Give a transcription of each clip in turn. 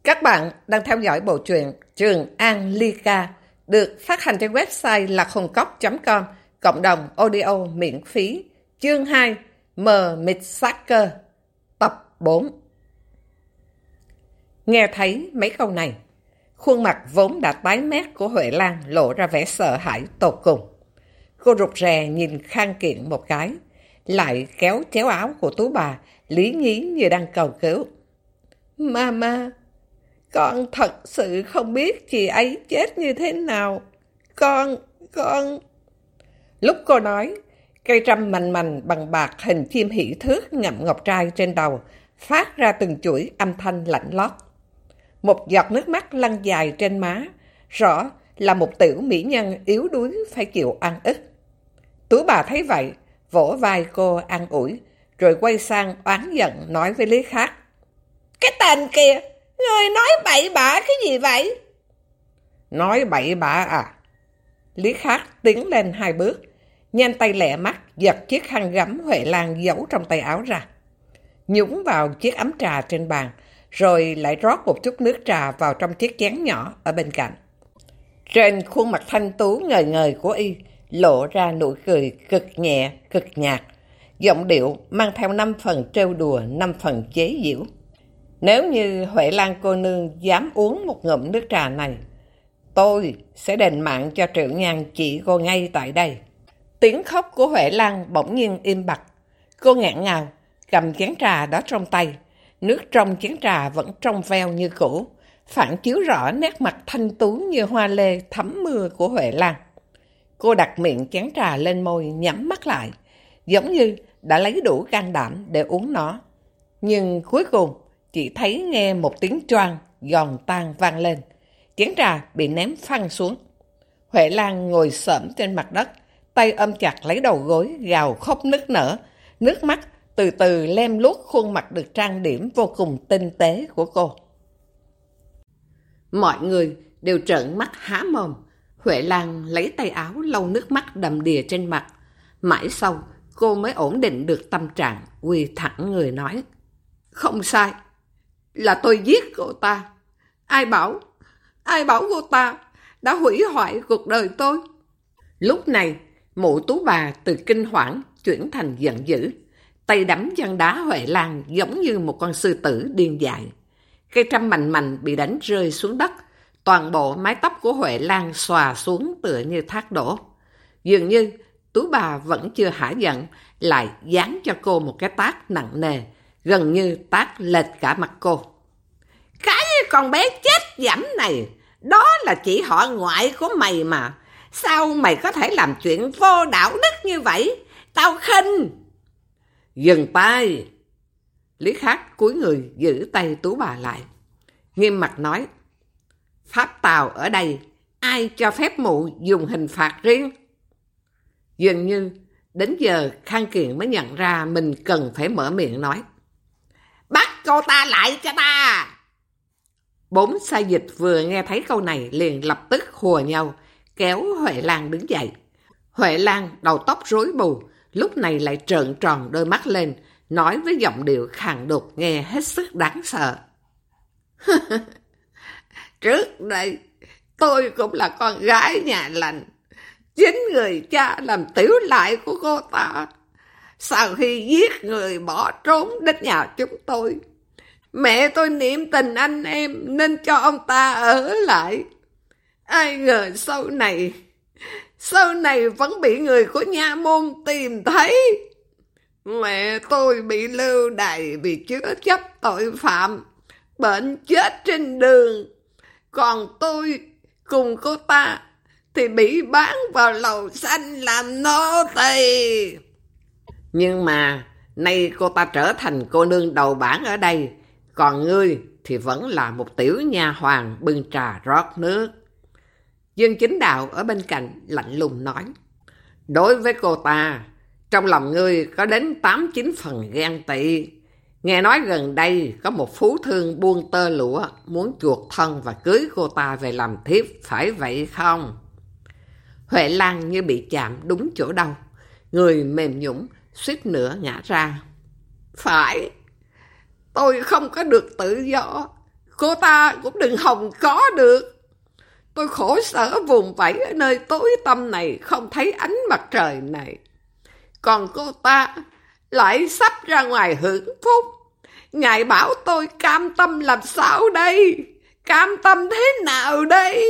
Các bạn đang theo dõi bộ truyện Trường An Ly Ca được phát hành trên website lạchungcốc.com, cộng đồng audio miễn phí. Chương 2 Mờ Mịt Sát Cơ, tập 4. Nghe thấy mấy câu này, khuôn mặt vốn đã tái mét của Huệ Lan lộ ra vẻ sợ hãi tột cùng. Cô rụt rè nhìn Khang Kiện một cái, lại kéo chéo áo của Tú Bà, lý nhí như đang cầu cứu. Mama, con thật sự không biết chị ấy chết như thế nào. Con... Lúc cô nói, cây trâm mành mành bằng bạc hình chim hỷ thước ngậm ngọc trai trên đầu phát ra từng chuỗi âm thanh lạnh lót. Một giọt nước mắt lăn dài trên má, rõ là một tiểu mỹ nhân yếu đuối phải chịu ăn ức. Tú Bà thấy vậy, vỗ vai cô an ủi, rồi quay sang oán giận nói với Lý Khắc. Cái tên kia, người nói bậy bạ cái gì vậy? Nói bậy bạ à? Lý Khắc tiến lên 2 bước, nhanh tay lẹ mắt giật chiếc khăn gấm Huệ Lan giấu trong tay áo ra, nhúng vào chiếc ấm trà trên bàn, rồi lại rót một chút nước trà vào trong chiếc chén nhỏ ở bên cạnh. Trên khuôn mặt thanh tú ngời ngời của y lộ ra nụ cười cực nhẹ, cực nhạt, giọng điệu mang theo 5 phần trêu đùa, 5 phần chế giễu. Nếu như Huệ Lan cô nương dám uống một ngụm nước trà này, tôi sẽ đền mạng cho Triệu Nhan chị cô ngay tại đây. Tiếng khóc của Huệ Lan bỗng nhiên im bặt. Cô ngạn ngào cầm chén trà đó trong tay. Nước trong chén trà vẫn trong veo như cũ, phản chiếu rõ nét mặt thanh tú như hoa lê thấm mưa của Huệ Lan. Cô đặt miệng chén trà lên môi, nhắm mắt lại, giống như đã lấy đủ can đảm để uống nó. Nhưng cuối cùng chỉ thấy nghe một tiếng choang giòn tan vang lên. Chén trà bị ném phăng xuống. Huệ Lan ngồi xổm trên mặt đất, tay ôm chặt lấy đầu gối, gào khóc nức nở. Nước mắt từ từ lem luốc khuôn mặt được trang điểm vô cùng tinh tế của cô. Mọi người đều trợn mắt há mồm. Huệ Lan lấy tay áo lau nước mắt đầm đìa trên mặt. Mãi sau, cô mới ổn định được tâm trạng, quỳ thẳng người nói. Không sai, là tôi giết cô ta. Ai bảo cô ta đã hủy hoại cuộc đời tôi? Lúc này, mụ Tú Bà từ kinh hoảng chuyển thành giận dữ. Tay đấm chân đá Huệ Lan giống như một con sư tử điên dại. Cây trâm mành mành bị đánh rơi xuống đất. Toàn bộ mái tóc của Huệ Lan xòa xuống tựa như thác đổ. Dường như Tú Bà vẫn chưa hả giận, lại giáng cho cô một cái tát nặng nề, gần như tát lệch cả mặt cô. Cái con bé chết dẫm này, đó là chị họ ngoại của mày mà. Sao mày có thể làm chuyện vô đạo đức như vậy? Tao khinh. Dừng tay. Lý Khắc cúi người giữ tay Tú Bà lại, nghiêm mặt nói. Pháp tào ở đây, ai cho phép mụ dùng hình phạt riêng? Dường như đến giờ Khang Kiện mới nhận ra mình cần phải mở miệng nói. Bắt cô ta lại cho ta! 4 sai dịch vừa nghe thấy câu này liền lập tức hùa nhau, kéo Huệ Lan đứng dậy. Huệ Lan đầu tóc rối bù, lúc này lại trợn tròn đôi mắt lên, nói với giọng điệu khàn đục nghe hết sức đáng sợ. Trước đây, tôi cũng là con gái nhà lành. Chính người cha làm tiểu lại của cô ta. Sau khi giết người bỏ trốn đến nhà chúng tôi, mẹ tôi niệm tình anh em nên cho ông ta ở lại. Ai ngờ sau này vẫn bị người của nha môn tìm thấy. Mẹ tôi bị lưu đày vì chứa chấp tội phạm, bệnh chết trên đường. Còn tôi cùng cô ta thì bị bán vào lầu xanh làm nô tỳ. Nhưng mà nay cô ta trở thành cô nương đầu bảng ở đây, còn ngươi thì vẫn là một tiểu nha hoàn bưng trà rót nước. Dương Chính Đạo ở bên cạnh lạnh lùng nói. Đối với cô ta, trong lòng ngươi có đến 8-9 phần ghen tị. Nghe nói gần đây có một phú thương buôn tơ lụa muốn chuộc thân và cưới cô ta về làm thiếp, phải vậy không? Huệ Lan như bị chạm đúng chỗ đau, người mềm nhũn suýt nữa ngã ra. Phải, tôi không có được tự do, cô ta cũng đừng hòng có được. Tôi khổ sở vùng vẫy ở nơi tối tăm này, không thấy ánh mặt trời này. Còn cô ta lại sắp ra ngoài hưởng phúc. Ngài bảo tôi cam tâm làm sao đây? Cam tâm thế nào đây?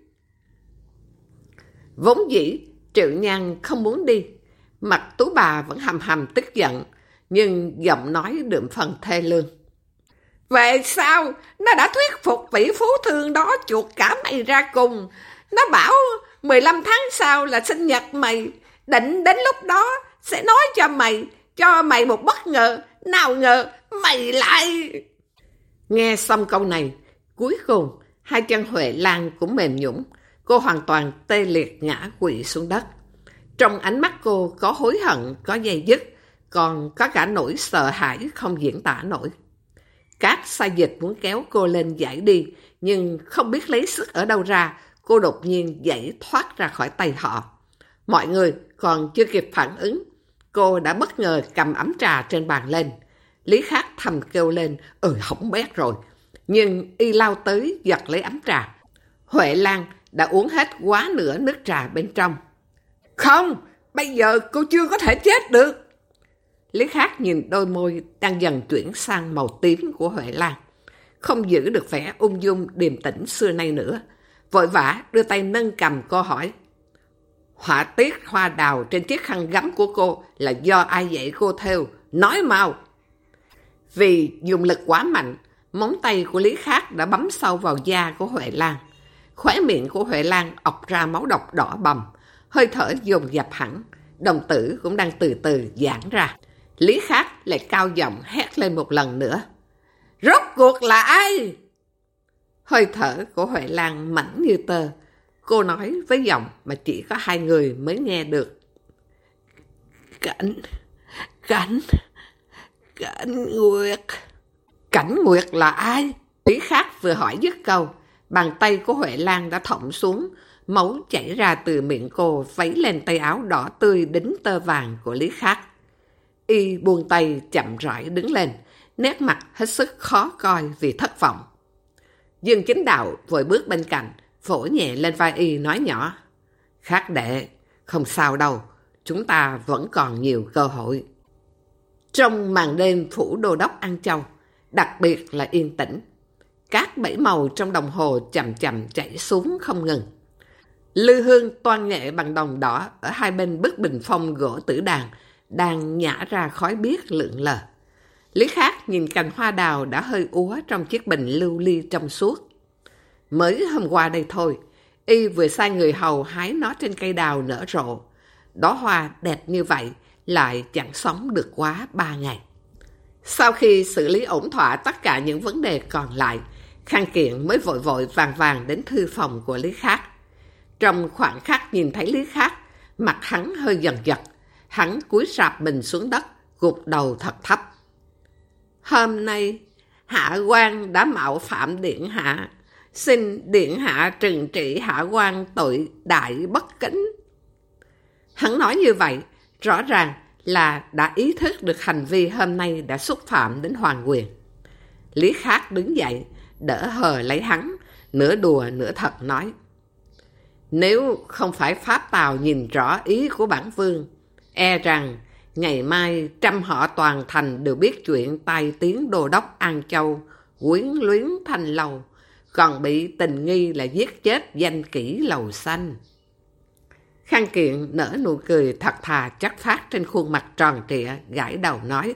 Vốn dĩ Triệu Nhan không muốn đi. Mặt Tú bà vẫn hầm hầm tức giận, nhưng giọng nói đượm phần thê lương. Về sao? Nó đã thuyết phục vị phú thương đó chuột cả mày ra cùng. Nó bảo 15 tháng sau là sinh nhật mày. Định đến lúc đó sẽ nói cho mày một bất ngờ. Nào ngờ mày lại... Nghe xong câu này, cuối cùng hai chân Huệ Lan cũng mềm nhũn. Cô hoàn toàn tê liệt ngã quỵ xuống đất. Trong ánh mắt cô có hối hận, có dây dứt, còn có cả nỗi sợ hãi không diễn tả nổi. Các sai dịch muốn kéo cô lên giải đi, nhưng không biết lấy sức ở đâu ra, cô đột nhiên giãy thoát ra khỏi tay họ. Mọi người còn chưa kịp phản ứng, cô đã bất ngờ cầm ấm trà trên bàn lên. Lý Khắc thầm kêu lên, hỏng bét rồi. Nhưng y lao tới giật lấy ấm trà. Huệ Lan đã uống hết quá nửa nước trà bên trong. Không, bây giờ cô chưa có thể chết được. Lý Khắc nhìn đôi môi đang dần chuyển sang màu tím của Huệ Lan, không giữ được vẻ ung dung điềm tĩnh xưa nay nữa. Vội vã đưa tay nâng cầm cô hỏi. Họa tiết hoa đào trên chiếc khăn gấm của cô là do ai dạy cô thêu? Nói mau. Vì dùng lực quá mạnh, móng tay của Lý Khắc đã bấm sâu vào da của Huệ Lan. Khóe miệng của Huệ Lan ọc ra máu độc đỏ bầm, hơi thở dồn dập hẳn, đồng tử cũng đang từ từ giãn ra. Lý Khắc lại cao giọng hét lên một lần nữa. Rốt cuộc là ai? Hơi thở của Huệ Lan mảnh như tơ. Cô nói với giọng mà chỉ có hai người mới nghe được. Cảnh Nguyệt. Cảnh Nguyệt là ai? Lý Khắc vừa hỏi dứt câu, bàn tay của Huệ Lan đã thõng xuống, máu chảy ra từ miệng cô vấy lên tay áo đỏ tươi đính tơ vàng của Lý Khắc. Y buông tay chậm rãi đứng lên, nét mặt hết sức khó coi vì thất vọng. Dương Chính Đạo vội bước bên cạnh, vỗ nhẹ lên vai y nói nhỏ. Khắc đệ, không sao đâu, chúng ta vẫn còn nhiều cơ hội. Trong màn đêm phủ đô đốc An Châu, đặc biệt là yên tĩnh. Các bảy màu trong đồng hồ chậm chậm chảy xuống không ngừng. Lư hương toan nghệ bằng đồng đỏ ở hai bên bức bình phong gỗ tử đàn đang nhả ra khói biếc lượn lờ. Lý Khắc nhìn cành hoa đào đã hơi úa trong chiếc bình lưu ly trong suốt. Mới hôm qua đây thôi, y vừa sai người hầu hái nó trên cây đào nở rộ. Đóa hoa đẹp như vậy lại chẳng sống được quá 3 ngày. Sau khi xử lý ổn thỏa tất cả những vấn đề còn lại, Khang Kiện mới vội vội vàng vàng đến thư phòng của Lý Khắc. Trong khoảnh khắc nhìn thấy Lý Khắc, mặt hắn hơi giật giật. Hắn cúi rạp mình xuống đất, gục đầu thật thấp. Hôm nay, hạ quan đã mạo phạm điện hạ. Xin điện hạ trừng trị hạ quan tội đại bất kính. Hắn nói như vậy, rõ ràng là đã ý thức được hành vi hôm nay đã xúc phạm đến hoàng quyền. Lý Khắc đứng dậy, đỡ hờ lấy hắn, nửa đùa nửa thật nói. Nếu không phải Pháp Tào nhìn rõ ý của bản vương, e rằng ngày mai trăm họ toàn thành đều biết chuyện tai tiếng đô đốc An Châu quyến luyến Thanh Lầu, còn bị tình nghi là giết chết danh kỹ Lầu Xanh. Khang Kiện nở nụ cười thật thà chắc phát trên khuôn mặt tròn trịa, gãi đầu nói.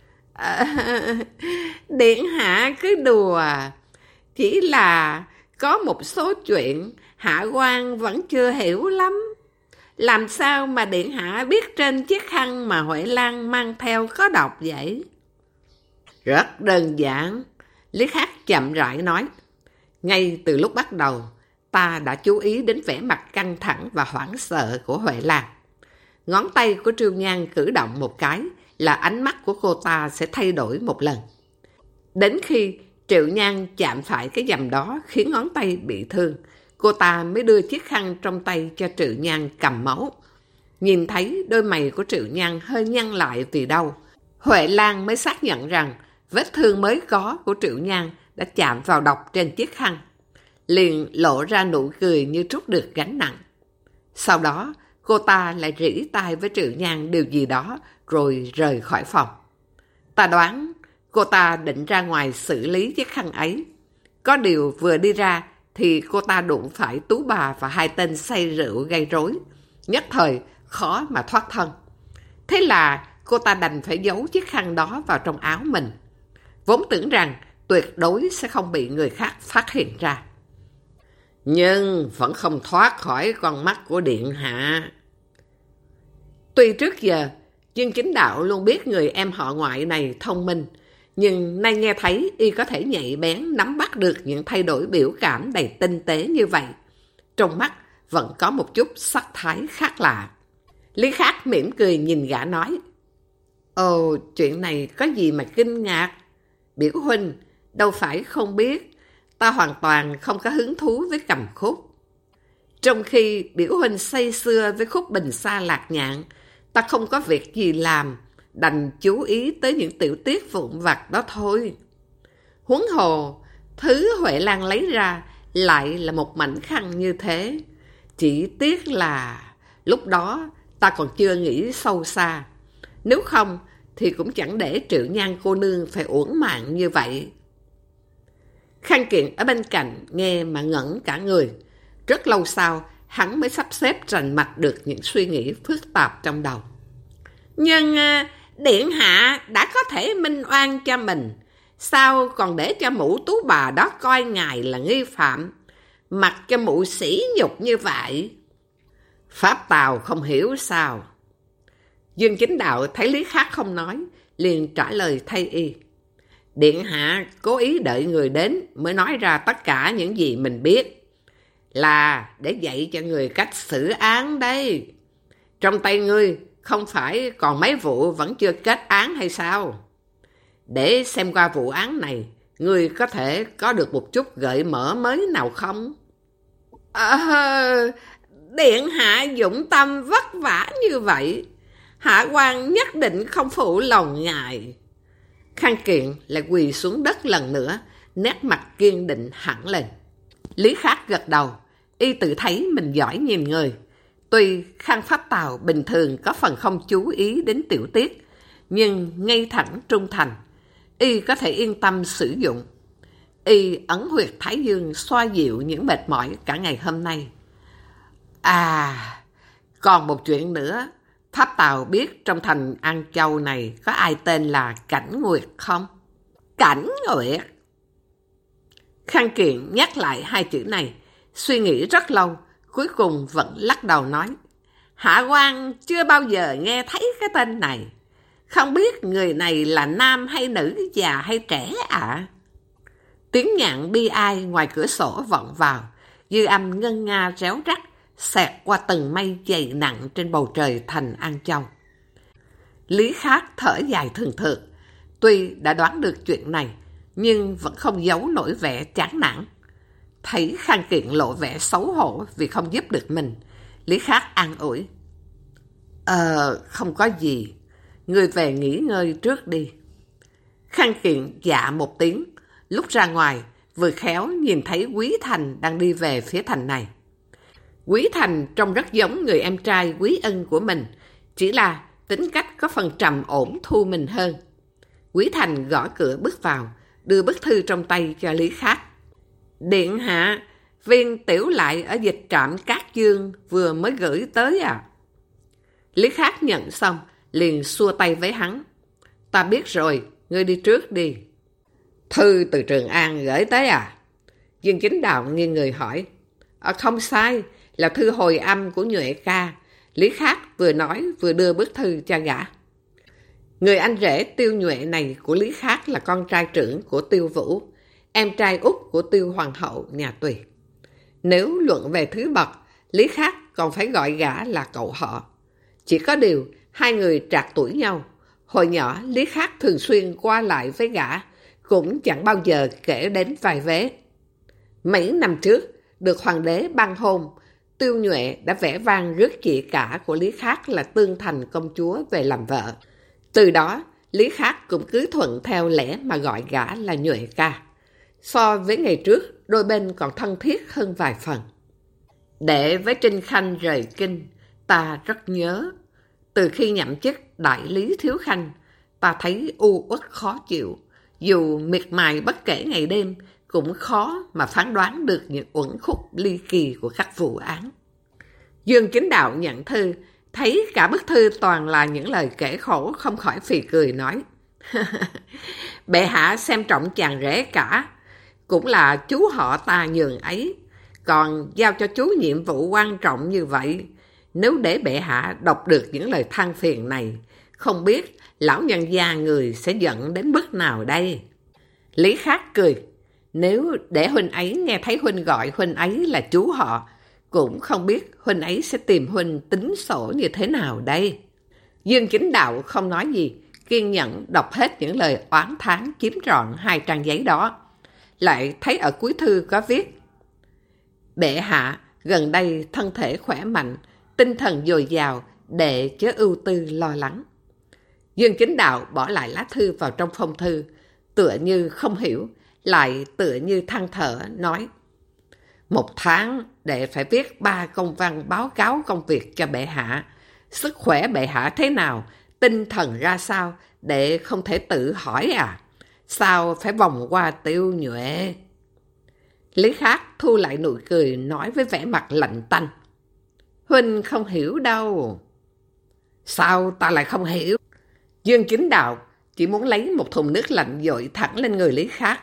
Điện hạ cứ đùa, chỉ là có một số chuyện hạ quan vẫn chưa hiểu lắm. Làm sao mà điện hạ biết trên chiếc khăn mà Huệ Lan mang theo có độc vậy? Rất đơn giản, Lý Khắc chậm rãi nói. Ngay từ lúc bắt đầu, ta đã chú ý đến vẻ mặt căng thẳng và hoảng sợ của Huệ Lan. Ngón tay của Triêu Nhan cử động một cái là ánh mắt của cô ta sẽ thay đổi một lần. Đến khi Triệu Nhan chạm phải cái dầm đó khiến ngón tay bị thương, cô ta mới đưa chiếc khăn trong tay cho Triệu Nhan cầm máu. Nhìn thấy đôi mày của Triệu Nhan hơi nhăn lại vì đau, Huệ Lan mới xác nhận rằng vết thương mới có của Triệu Nhan đã chạm vào độc trên chiếc khăn, liền lộ ra nụ cười như trút được gánh nặng. Sau đó, cô ta lại rỉ tai với Triệu Nhan điều gì đó rồi rời khỏi phòng. Ta đoán cô ta định ra ngoài xử lý chiếc khăn ấy. Có điều vừa đi ra thì cô ta đụng phải Tú bà và hai tên say rượu gây rối, nhất thời khó mà thoát thân. Thế là cô ta đành phải giấu chiếc khăn đó vào trong áo mình, vốn tưởng rằng tuyệt đối sẽ không bị người khác phát hiện ra. Nhưng vẫn không thoát khỏi con mắt của điện hạ. Tuy trước giờ Dương Chính Đạo luôn biết người em họ ngoại này thông minh, nhưng nay nghe thấy y có thể nhạy bén nắm bắt được những thay đổi biểu cảm đầy tinh tế như vậy. Trong mắt vẫn có một chút sắc thái khác lạ. Lý Khắc mỉm cười nhìn gã nói: Ồ, chuyện này có gì mà kinh ngạc? Biểu huynh đâu phải không biết, ta hoàn toàn không có hứng thú với cầm khúc. Trong khi biểu huynh say sưa với khúc Bình Sa Lạc Nhạn, ta không có việc gì làm, đành chú ý tới những tiểu tiết vụn vặt đó thôi. Huống hồ, thứ Huệ Lan lấy ra lại là một mảnh khăn như thế. Chỉ tiếc là lúc đó ta còn chưa nghĩ sâu xa. Nếu không thì cũng chẳng để Triệu Nhan cô nương phải uổng mạng như vậy. Khang Kiện ở bên cạnh nghe mà ngẩn cả người. Rất lâu sau, hắn mới sắp xếp rành mạch được những suy nghĩ phức tạp trong đầu. Nhưng điện hạ đã có thể minh oan cho mình, sao còn để cho mụ Tú bà đó coi ngài là nghi phạm, mặc cho mụ sỉ nhục như vậy? Pháp Tào không hiểu sao? Dương Chính Đạo thấy Lý Khắc không nói, liền trả lời thay y. Điện hạ cố ý đợi người đến mới nói ra tất cả những gì mình biết, là để dạy cho người cách xử án đây. Trong tay ngươi không phải còn mấy vụ vẫn chưa kết án hay sao? Để xem qua vụ án này, ngươi có thể có được một chút gợi mở mới nào không? Điện hạ dụng tâm vất vả như vậy, hạ quan nhất định không phụ lòng ngài. Khang Kiện lại quỳ xuống đất lần nữa, nét mặt kiên định hẳn lên. Lý Khắc gật đầu, y tự thấy mình giỏi nhìn người. Tuy Khang Pháp Tào bình thường có phần không chú ý đến tiểu tiết, nhưng ngay thẳng trung thành, y có thể yên tâm sử dụng. Y ấn huyệt thái dương xoa dịu những mệt mỏi cả ngày hôm nay. Còn một chuyện nữa, Pháp Tào biết trong thành An Châu này có ai tên là Cảnh Nguyệt không? Cảnh Nguyệt? Khang Kiện nhắc lại hai chữ này, suy nghĩ rất lâu, cuối cùng vẫn lắc đầu nói: Hạ quan chưa bao giờ nghe thấy cái tên này. Không biết người này là nam hay nữ, già hay trẻ ạ? Tiếng nhạn bi ai ngoài cửa sổ vọng vào, dư âm ngân nga réo rắt, xẹt qua tầng mây dày nặng trên bầu trời thành An Châu. Lý Khắc thở dài thường thượt, tuy đã đoán được chuyện này, nhưng vẫn không giấu nổi vẻ chán nản. Thấy Khang Kiện lộ vẻ xấu hổ vì không giúp được mình, Lý Khắc an ủi: Không có gì, ngươi về nghỉ ngơi trước đi. Khang Kiện dạ một tiếng, lúc ra ngoài vừa khéo nhìn thấy Quý Thành đang đi về phía thành này. Quý Thành trông rất giống người em trai Quý Ân của mình, chỉ là tính cách có phần trầm ổn thu mình hơn. Quý Thành gõ cửa bước vào, đưa bức thư trong tay cho Lý Khắc. Điện hạ, viên tiểu lại ở dịch trạm Cát Dương vừa mới gửi tới à? Lý Khắc nhận xong, liền xua tay với hắn. Ta biết rồi, ngươi đi trước đi. Thư từ Trường An gửi tới à? Dương Chính Đạo nghiêng người hỏi. Không sai, là thư hồi âm của Nhuệ ca. Lý Khắc vừa nói vừa đưa bức thư cho gã. Người anh rể Tiêu Nhuệ này của Lý Khắc là con trai trưởng của Tiêu Vũ, em trai út của Tiêu Hoàng hậu nhà Tùy. Nếu luận về thứ bậc, Lý Khắc còn phải gọi gã là cậu họ. Chỉ có điều, hai người trạc tuổi nhau. Hồi nhỏ, Lý Khắc thường xuyên qua lại với gã, cũng chẳng bao giờ kể đến vài vế. Mấy năm trước, được hoàng đế ban hôn, Tiêu Nhuệ đã vẽ vang rước chị cả của Lý Khắc là Tương Thành công chúa về làm vợ. Từ đó, Lý Khắc cũng cứ thuận theo lẽ mà gọi gã là Nhuệ ca. So với ngày trước, đôi bên còn thân thiết hơn vài phần. Đệ với Trinh Khanh rời kinh, ta rất nhớ. Từ khi nhậm chức đại lý thiếu khanh, ta thấy u uất khó chịu. Dù miệt mài bất kể ngày đêm, cũng khó mà phán đoán được những uẩn khúc ly kỳ của các vụ án. Dương Chính Đạo nhận thư, thấy cả bức thư toàn là những lời kể khổ, không khỏi phì cười nói. Bệ hạ xem trọng chàng rể cả, cũng là chú họ ta nhường ấy, còn giao cho chú nhiệm vụ quan trọng như vậy. Nếu để bệ hạ đọc được những lời than phiền này, không biết lão nhân gia người sẽ giận đến mức nào đây? Lý Khắc cười, nếu để huynh ấy nghe thấy huynh gọi huynh ấy là chú họ, cũng không biết huynh ấy sẽ tìm huynh tính sổ như thế nào đây. Dương Chính Đạo không nói gì, kiên nhẫn đọc hết những lời oán thán chiếm trọn 2 trang giấy đó. Lại thấy ở cuối thư có viết: Bệ hạ gần đây thân thể khỏe mạnh, tinh thần dồi dào, đệ chớ ưu tư lo lắng. Dương Chính Đạo bỏ lại lá thư vào trong phong thư, tựa như không hiểu, lại tựa như than thở nói: 1 tháng đệ phải viết 3 công văn báo cáo công việc cho bệ hạ. Sức khỏe bệ hạ thế nào, tinh thần ra sao, đệ không thể tự hỏi à? Sao phải vòng qua Tiêu Nhuệ? Lý Khắc thu lại nụ cười, nói với vẻ mặt lạnh tanh: Huynh không hiểu đâu. Sao ta lại không hiểu? Dương Chính Đạo chỉ muốn lấy một thùng nước lạnh dội thẳng lên người Lý Khắc.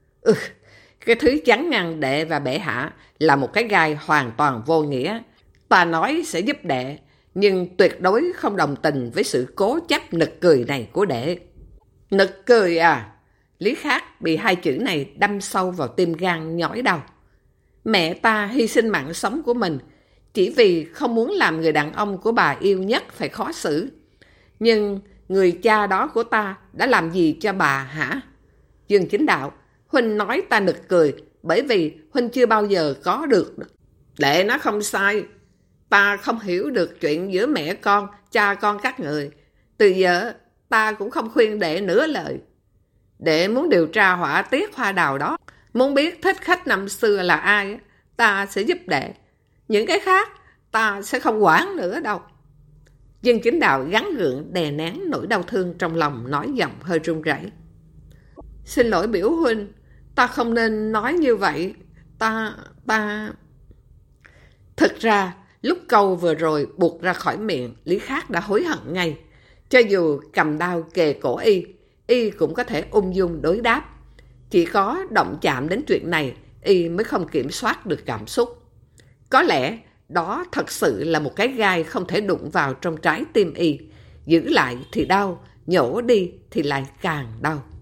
Cái thứ chắn ngăn đệ và bệ hạ là một cái gai hoàn toàn vô nghĩa. Ta nói sẽ giúp đệ, nhưng tuyệt đối không đồng tình với sự cố chấp nực cười này của đệ. Nực cười à? Lý Khắc bị 2 chữ này đâm sâu vào tim gan nhói đau. Mẹ ta hy sinh mạng sống của mình chỉ vì không muốn làm người đàn ông của bà yêu nhất phải khó xử. Nhưng người cha đó của ta đã làm gì cho bà hả? Dương Chính Đạo, huynh nói ta nực cười bởi vì huynh chưa bao giờ có được. Đệ nói không sai. Ta không hiểu được chuyện giữa mẹ con, cha con các người. Từ giờ ta cũng không khuyên đệ nửa lời. Đệ muốn điều tra họa tiết hoa đào đó, muốn biết thích khách năm xưa là ai, ta sẽ giúp đệ. Những cái khác ta sẽ không quản nữa đâu. Dương Chính Đạo gắng gượng đè nén nỗi đau thương trong lòng, nói giọng hơi run rẩy. Xin lỗi biểu huynh, ta không nên nói như vậy. Ta... Thực ra, lúc câu vừa rồi buột ra khỏi miệng, Lý Khắc đã hối hận ngay. Cho dù cầm đao kề cổ y cũng có thể ung dung đối đáp. Chỉ có động chạm đến chuyện này, y mới không kiểm soát được cảm xúc. Có lẽ đó thật sự là một cái gai không thể đụng vào trong trái tim y. Giữ lại thì đau, nhổ đi thì lại càng đau.